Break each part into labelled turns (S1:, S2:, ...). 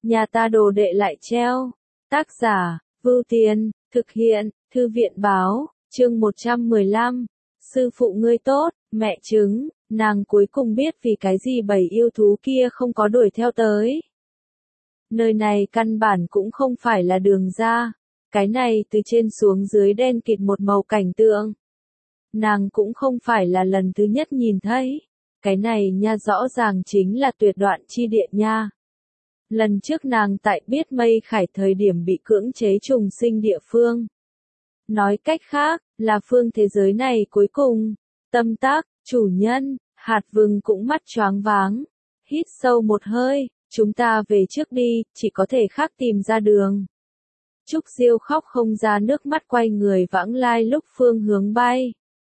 S1: nhà ta đồ đệ lại treo. Tác giả, Vưu Tiền, thực hiện, Thư viện báo, chương 115. Sư phụ ngươi tốt, mẹ chứng, nàng cuối cùng biết vì cái gì bầy yêu thú kia không có đuổi theo tới. Nơi này căn bản cũng không phải là đường ra, cái này từ trên xuống dưới đen kịt một màu cảnh tượng. Nàng cũng không phải là lần thứ nhất nhìn thấy, cái này nha rõ ràng chính là tuyệt đoạn chi địa nha. Lần trước nàng tại biết Mây Khải thời điểm bị cưỡng chế trùng sinh địa phương. Nói cách khác, là phương thế giới này cuối cùng. Tâm tác, chủ nhân, Hạt Vừng cũng mắt choáng váng. Hít sâu một hơi, chúng ta về trước đi, chỉ có thể khác tìm ra đường. Trúc Diêu khóc không ra nước mắt quay người vãng lai lúc phương hướng bay.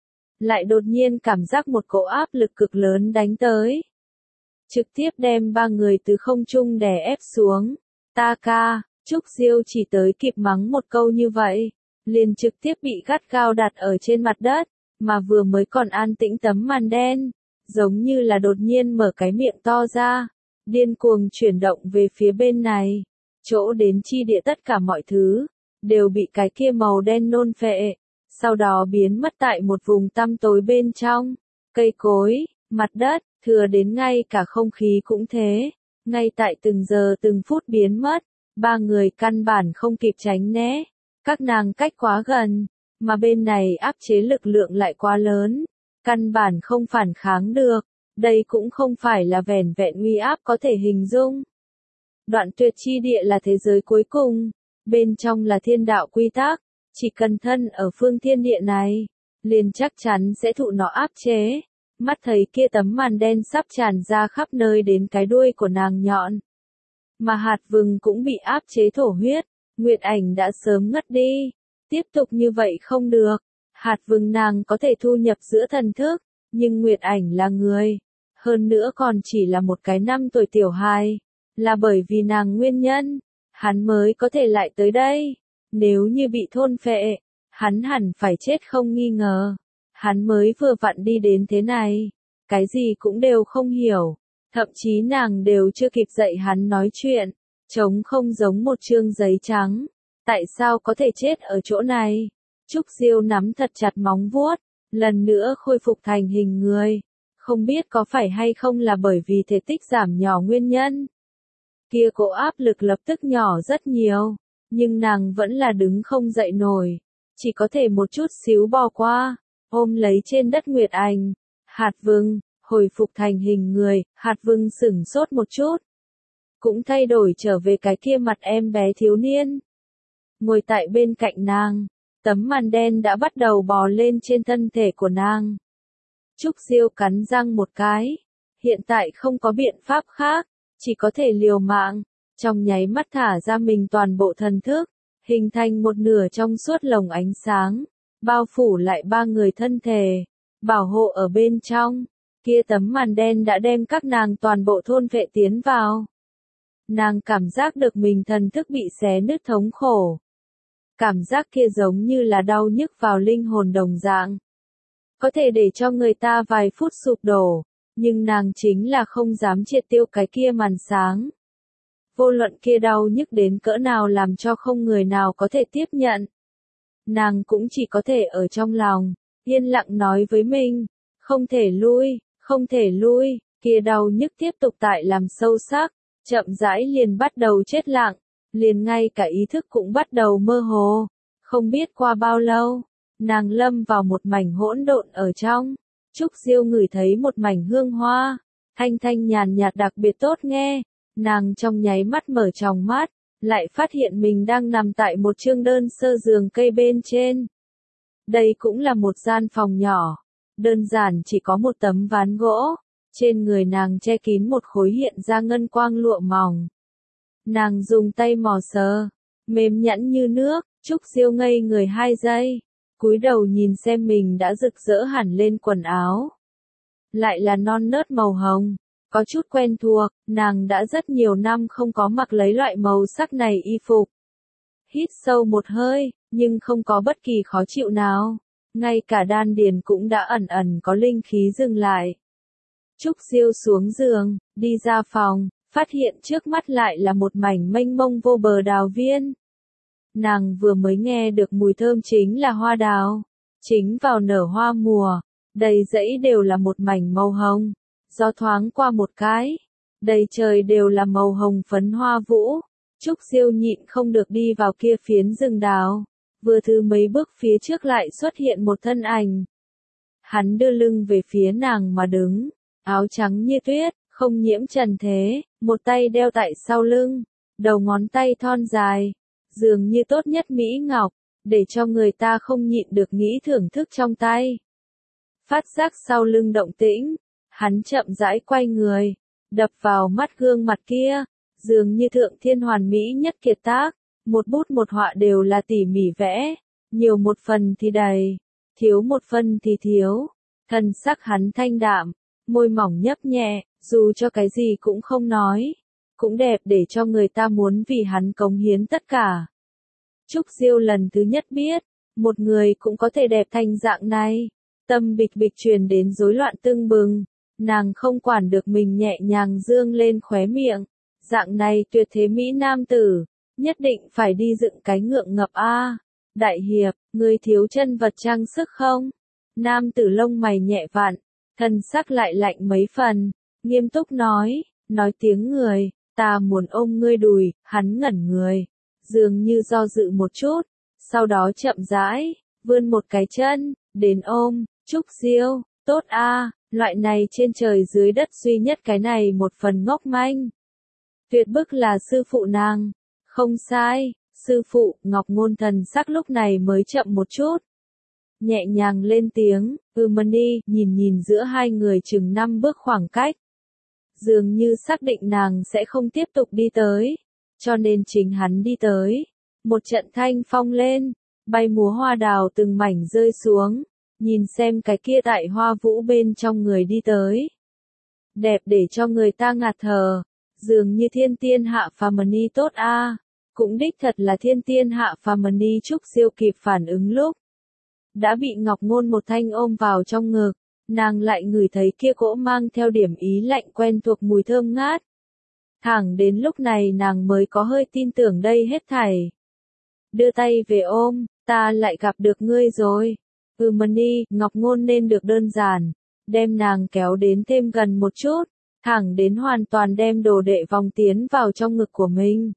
S1: Lại đột nhiên cảm giác một cỗ áp lực cực lớn đánh tới. Trực tiếp đem ba người từ không trung đè ép xuống. Ta ca, Trúc Diêu chỉ tới kịp mắng một câu như vậy, liền trực tiếp bị gắt gao đặt ở trên mặt đất, mà vừa mới còn an tĩnh tấm màn đen, giống như là đột nhiên mở cái miệng to ra, điên cuồng chuyển động về phía bên này, chỗ đến chi địa tất cả mọi thứ, đều bị cái kia màu đen nôn phệ, sau đó biến mất tại một vùng tăm tối bên trong, cây cối, mặt đất, thừa đến ngay cả không khí cũng thế, ngay tại từng giờ từng phút biến mất, ba người căn bản không kịp tránh né, các nàng cách quá gần, mà bên này áp chế lực lượng lại quá lớn, căn bản không phản kháng được, đây cũng không phải là vẻn vẹn uy áp có thể hình dung. Đoạn tuyệt chi địa là thế giới cuối cùng, bên trong là thiên đạo quy tắc, chỉ cần thân ở phương thiên địa này, liền chắc chắn sẽ thụ nó áp chế. Mắt thấy kia tấm màn đen sắp tràn ra khắp nơi đến cái đuôi của nàng nhọn. Mà Hạt Vừng cũng bị áp chế thổ huyết, Nguyệt Ảnh đã sớm ngất đi. Tiếp tục như vậy không được, Hạt Vừng nàng có thể thu nhập giữa thần thức, nhưng Nguyệt Ảnh là người. Hơn nữa còn chỉ là một cái 5 tuổi tiểu hài, là bởi vì nàng nguyên nhân, hắn mới có thể lại tới đây. Nếu như bị thôn phệ, hắn hẳn phải chết không nghi ngờ. Hắn mới vừa vặn đi đến thế này, cái gì cũng đều không hiểu, thậm chí nàng đều chưa kịp dạy hắn nói chuyện, trống không giống một chương giấy trắng, tại sao có thể chết ở chỗ này? Trúc Diêu nắm thật chặt móng vuốt, lần nữa khôi phục thành hình người, không biết có phải hay không là bởi vì thể tích giảm nhỏ nguyên nhân. Kia cỗ áp lực lập tức nhỏ rất nhiều, nhưng nàng vẫn là đứng không dậy nổi, chỉ có thể một chút xíu bò qua. Ôm lấy trên đất Nguyệt Ảnh, Hạt Vừng, hồi phục thành hình người, Hạt Vừng sửng sốt một chút. Cũng thay đổi trở về cái kia mặt em bé thiếu niên. Ngồi tại bên cạnh nàng, tấm màn đen đã bắt đầu bò lên trên thân thể của nàng. Trúc Diêu cắn răng một cái, hiện tại không có biện pháp khác, chỉ có thể liều mạng, trong nháy mắt thả ra mình toàn bộ thần thức, hình thành một nửa trong suốt lồng ánh sáng. Bao phủ lại ba người thân thể, bảo hộ ở bên trong, kia tấm màn đen đã đem các nàng toàn bộ thôn phệ tiến vào. Nàng cảm giác được mình thần thức bị xé nứt thống khổ. Cảm giác kia giống như là đau nhức vào linh hồn đồng dạng. Có thể để cho người ta vài phút sụp đổ, nhưng nàng chính là không dám triệt tiêu cái kia màn sáng. Vô luận kia đau nhức đến cỡ nào làm cho không người nào có thể tiếp nhận. Nàng cũng chỉ có thể ở trong lòng, yên lặng nói với mình, không thể lui, kia đau nhức tiếp tục tại làm sâu sắc, chậm rãi liền bắt đầu chết lặng, liền ngay cả ý thức cũng bắt đầu mơ hồ, không biết qua bao lâu, nàng lâm vào một mảnh hỗn độn ở trong, Trúc Diêu ngửi thấy một mảnh hương hoa, thanh thanh nhàn nhạt đặc biệt tốt nghe, nàng trong nháy mắt mở tròng mắt. Lại phát hiện mình đang nằm tại một chương đơn sơ giường cây bên trên. Đây cũng là một gian phòng nhỏ, đơn giản chỉ có một tấm ván gỗ, trên người nàng che kín một khối hiện ra ngân quang lụa mỏng. Nàng dùng tay mò sờ, mềm nhẵn như nước, Trúc Diêu ngây người 2 giây, cúi đầu nhìn xem mình đã rực rỡ hẳn lên quần áo. Lại là non nớt màu hồng. Có chút quen thuộc, nàng đã rất nhiều năm không có mặc lấy loại màu sắc này y phục. Hít sâu một hơi, nhưng không có bất kỳ khó chịu nào. Ngay cả đan điền cũng đã ẩn ẩn có linh khí dừng lại. Trúc Diêu xuống giường, đi ra phòng, phát hiện trước mắt lại là một mảnh mênh mông vô bờ đào viên. Nàng vừa mới nghe được mùi thơm chính là hoa đào, chính vào nở hoa mùa, đầy dãy đều là một mảnh màu hồng, gió thoáng qua một cái, đầy trời đều là màu hồng phấn hoa vũ. Trúc Diêu nhịn không được đi vào kia phiến rừng đào, vừa thứ mấy bước phía trước lại xuất hiện một thân ảnh. Hắn đưa lưng về phía nàng mà đứng, áo trắng như tuyết, không nhiễm trần thế, một tay đeo tại sau lưng, đầu ngón tay thon dài, dường như tốt nhất mỹ ngọc, để cho người ta không nhịn được nghĩ thưởng thức trong tay. Phát giác sau lưng động tĩnh, hắn chậm rãi quay người, đập vào mắt gương mặt kia, dường như thượng thiên hoàn mỹ nhất kiệt tác, một bút một họa đều là tỉ mỉ vẽ, nhiều một phần thì đầy, thiếu một phần thì thiếu. Thân sắc hắn thanh đạm, môi mỏng nhấp nhẹ, dù cho cái gì cũng không nói, cũng đẹp để cho người ta muốn vì hắn cống hiến tất cả. Trúc Diêu lần thứ nhất biết, một người cũng có thể đẹp thành dạng này, tâm bịch bịch truyền đến rối loạn tưng bừng, nàng không quản được mình nhẹ nhàng dương lên khóe miệng, dạng này tuyệt thế mỹ nam tử, nhất định phải đi dựng cái ngượng ngập a. Đại hiệp, người thiếu chân vật trang sức không? Nam tử lông mày nhẹ vặn, thân sắc lại lạnh mấy phần, nghiêm túc nói tiếng người, ta muốn ôm ngươi đùi. Hắn ngẩn người, dường như do dự một chút, sau đó chậm rãi, vươn một cái chân, đến ôm. Trúc Diêu, tốt a, loại này trên trời dưới đất duy nhất cái này một phần ngốc manh. Tuyệt bức là sư phụ nàng, không sai, sư phụ. Ngọc Ngôn thần sắc lúc này mới chậm một chút, nhẹ nhàng lên tiếng, Mani, nhìn giữa hai người chừng 5 bước khoảng cách. Dường như xác định nàng sẽ không tiếp tục đi tới, cho nên chính hắn đi tới. Một trận thanh phong lên, bay múa hoa đào từng mảnh rơi xuống, nhìn xem cái kia tại hoa vũ bên trong người đi tới. Đẹp để cho người ta ngạt thở, dường như thiên tiên hạ phàm ni tốt a. Cũng đích thật là thiên tiên hạ phàm ni. Trúc Diêu kịp phản ứng lúc đã bị Ngọc Ngôn một thanh ôm vào trong ngực, nàng lại ngửi thấy kia cỗ mang theo điểm ý lạnh quen thuộc mùi thơm ngát. Thẳng đến lúc này nàng mới có hơi tin tưởng đây hết thảy. Đưa tay về ôm, ta lại gặp được ngươi rồi. Mani, Ngọc Ngôn nên được đơn giản, đem nàng kéo đến thêm gần một chút, thẳng đến hoàn toàn đem đồ đệ vòng tiến vào trong ngực của mình.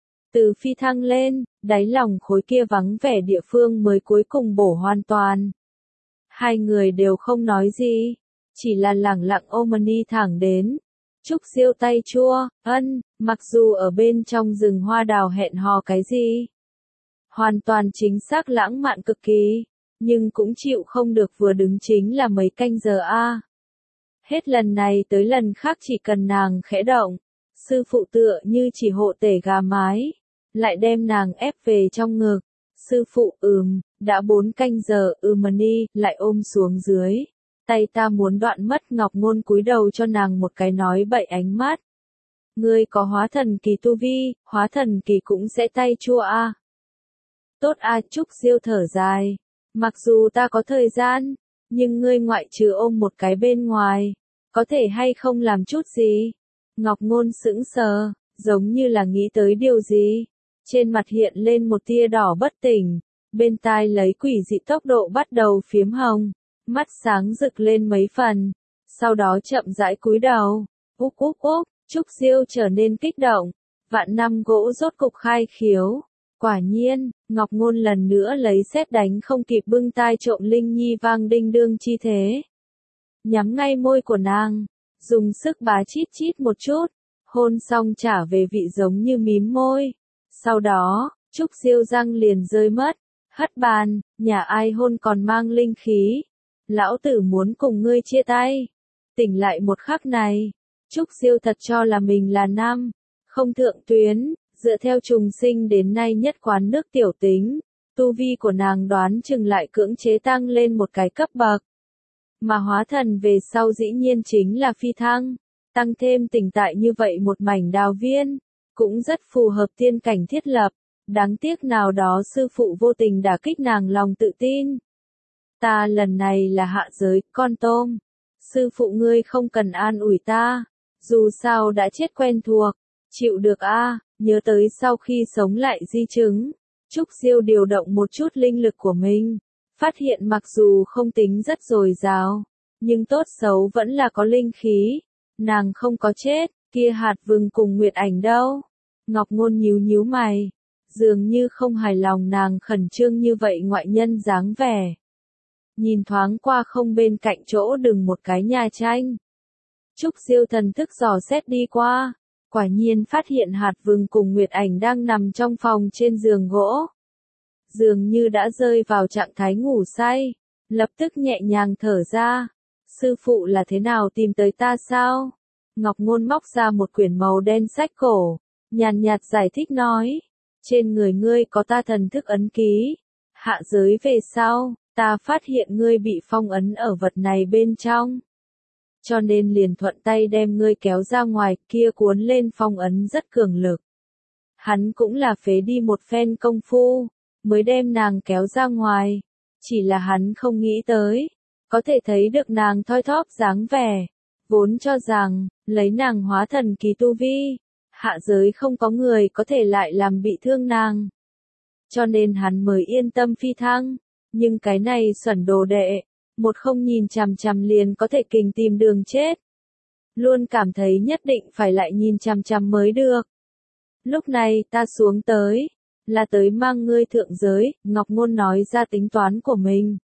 S1: Từ phi thăng lên, đáy lòng khối kia vắng vẻ địa phương mới cuối cùng bổ hoàn toàn. Hai người đều không nói gì, chỉ là lẳng lặng ôm Mani thẳng đến. Trúc Diêu tay chua, mặc dù ở bên trong rừng hoa đào hẹn hò cái gì, hoàn toàn chính xác lãng mạn cực kỳ, nhưng cũng chịu không được vừa đứng chính là mấy canh giờ a. Hết lần này tới lần khác chỉ cần nàng khẽ động, sư phụ tựa như chỉ hộ tể gà mái, lại đem nàng ép về trong ngực. Sư phụ, đã 4 canh giờ. Mani, lại ôm xuống dưới. Tay ta muốn đoạn mất. Ngọc Ngôn cúi đầu cho nàng một cái nói bậy ánh mắt. Ngươi có hóa thần kỳ tu vi, hóa thần kỳ cũng sẽ tay chua a. Tốt a. Trúc Diêu thở dài. Mặc dù ta có thời gian, nhưng ngươi ngoại trừ ôm một cái bên ngoài, có thể hay không làm chút gì? Ngọc Ngôn sững sờ, giống như là nghĩ tới điều gì. Trên mặt hiện lên một tia đỏ bất tỉnh, bên tai lấy quỷ dị tốc độ bắt đầu phiếm hồng, mắt sáng rực lên mấy phần, sau đó chậm rãi cúi đầu. Úc úc úc, Trúc Diêu trở nên kích động, vạn năm gỗ rốt cục khai khiếu. Quả nhiên, Ngọc Ngôn lần nữa lấy sét đánh không kịp bưng tai trộm linh nhi vang đinh đương chi thế. Nhắm ngay môi của nàng, dùng sức bá chít chít một chút, hôn xong trả về vị giống như mím môi. Sau đó, Trúc Diêu răng liền rơi mất, hất bàn, nhà ai hôn còn mang linh khí. Lão tử muốn cùng ngươi chia tay. Tỉnh lại một khắc này, Trúc Diêu thật cho là mình là nam, không thượng tuyến, dựa theo trùng sinh đến nay nhất quán nước tiểu tính, tu vi của nàng đoán chừng lại cưỡng chế tăng lên một cái cấp bậc. Mà hóa thần về sau dĩ nhiên chính là phi thăng, tăng thêm tỉnh tại như vậy một mảnh đào viên, cũng rất phù hợp tiên cảnh thiết lập, đáng tiếc nào đó sư phụ vô tình đả kích nàng lòng tự tin. Ta lần này là hạ giới, con tôm. Sư phụ ngươi không cần an ủi ta, Dù sao đã chết quen thuộc, chịu được a. Nhớ tới sau khi sống lại di chứng, Trúc Diêu điều động một chút linh lực của mình, phát hiện mặc dù không tính rất dồi dào, nhưng tốt xấu vẫn là có linh khí. Nàng không có chết, kia Hạt Vừng cùng Nguyệt Ảnh đâu? Ngọc Ngôn nhíu nhíu mày, dường như không hài lòng nàng khẩn trương như vậy ngoại nhân dáng vẻ. Nhìn thoáng qua không bên cạnh chỗ đừng một cái nhà tranh. Trúc Diêu thần thức dò xét đi qua, quả nhiên phát hiện Hạt Vừng cùng Nguyệt Ảnh đang nằm trong phòng trên giường gỗ. Dường như đã rơi vào trạng thái ngủ say, lập tức nhẹ nhàng thở ra. Sư phụ là thế nào tìm tới ta sao? Ngọc Ngôn móc ra một quyển màu đen sách cổ, nhàn nhạt giải thích nói. Trên người ngươi có ta thần thức ấn ký. Hạ giới về sau, ta phát hiện ngươi bị phong ấn ở vật này bên trong. Cho nên liền thuận tay đem ngươi kéo ra ngoài, kia cuốn lên phong ấn rất cường lực. Hắn cũng là phế đi một phen công phu, mới đem nàng kéo ra ngoài. Chỉ là hắn không nghĩ tới, có thể thấy được nàng thoi thóp dáng vẻ. Vốn cho rằng, lấy nàng hóa thần kỳ tu vi, hạ giới không có người có thể lại làm bị thương nàng. Cho nên hắn mới yên tâm phi thăng. Nhưng cái này xuẩn đồ đệ, một không nhìn chằm chằm liền có thể kình tìm đường chết. Luôn cảm thấy nhất định phải lại nhìn chằm chằm mới được. Lúc này ta xuống tới, là tới mang ngươi thượng giới, Ngọc Ngôn nói ra tính toán của mình.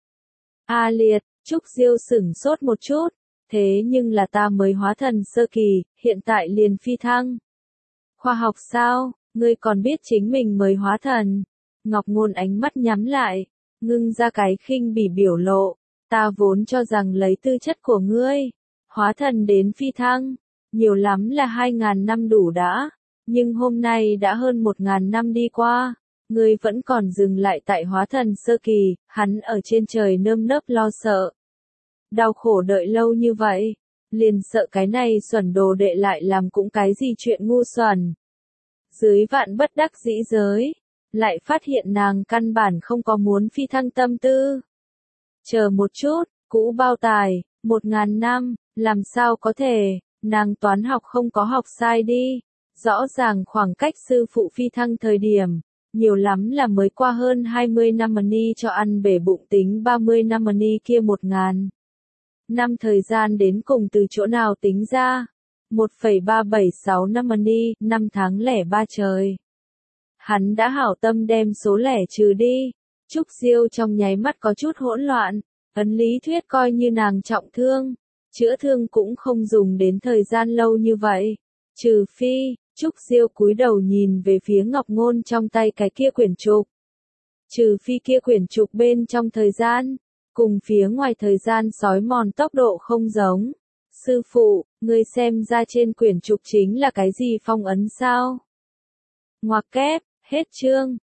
S1: A liệt, Trúc Diêu sửng sốt một chút, thế nhưng là ta mới hóa thần sơ kỳ, hiện tại liền phi thăng. Khoa học sao, ngươi còn biết chính mình mới hóa thần. Ngọc Ngôn ánh mắt nhắm lại, ngưng ra cái khinh bỉ biểu lộ. Ta vốn cho rằng lấy tư chất của ngươi, hóa thần đến phi thăng, nhiều lắm là 2.000 năm đủ đã, nhưng hôm nay đã hơn 1.000 năm đi qua, ngươi vẫn còn dừng lại tại hóa thần sơ kỳ, hắn ở trên trời nơm nớp lo sợ. Đau khổ đợi lâu như vậy, liền sợ cái này xuẩn đồ đệ lại làm cũng cái gì chuyện ngu xuẩn. Dưới vạn bất đắc dĩ giới, lại phát hiện nàng căn bản không có muốn phi thăng tâm tư. Chờ một chút, cũ bao tài, 1.000 năm, làm sao có thể, nàng toán học không có học sai đi. Rõ ràng khoảng cách sư phụ phi thăng thời điểm, nhiều lắm là mới qua hơn 20 năm mà ni cho ăn bể bụng tính 30 năm mà ni kia 1.000 năm thời gian đến cùng từ chỗ nào tính ra. 1,376 năm mà ni, 5 tháng lẻ 3 trời. Hắn đã hảo tâm đem số lẻ trừ đi. Trúc Diêu trong nháy mắt có chút hỗn loạn, ấn lý thuyết coi như nàng trọng thương, chữa thương cũng không dùng đến thời gian lâu như vậy. Trừ phi, Trúc Diêu cúi đầu nhìn về phía Ngọc Ngôn trong tay cái kia quyển trục. Trừ phi kia quyển trục bên trong thời gian, cùng phía ngoài thời gian sói mòn tốc độ không giống. Sư phụ, ngươi xem ra trên quyển trục chính là cái gì phong ấn sao? Ngoặc kép, hết chương.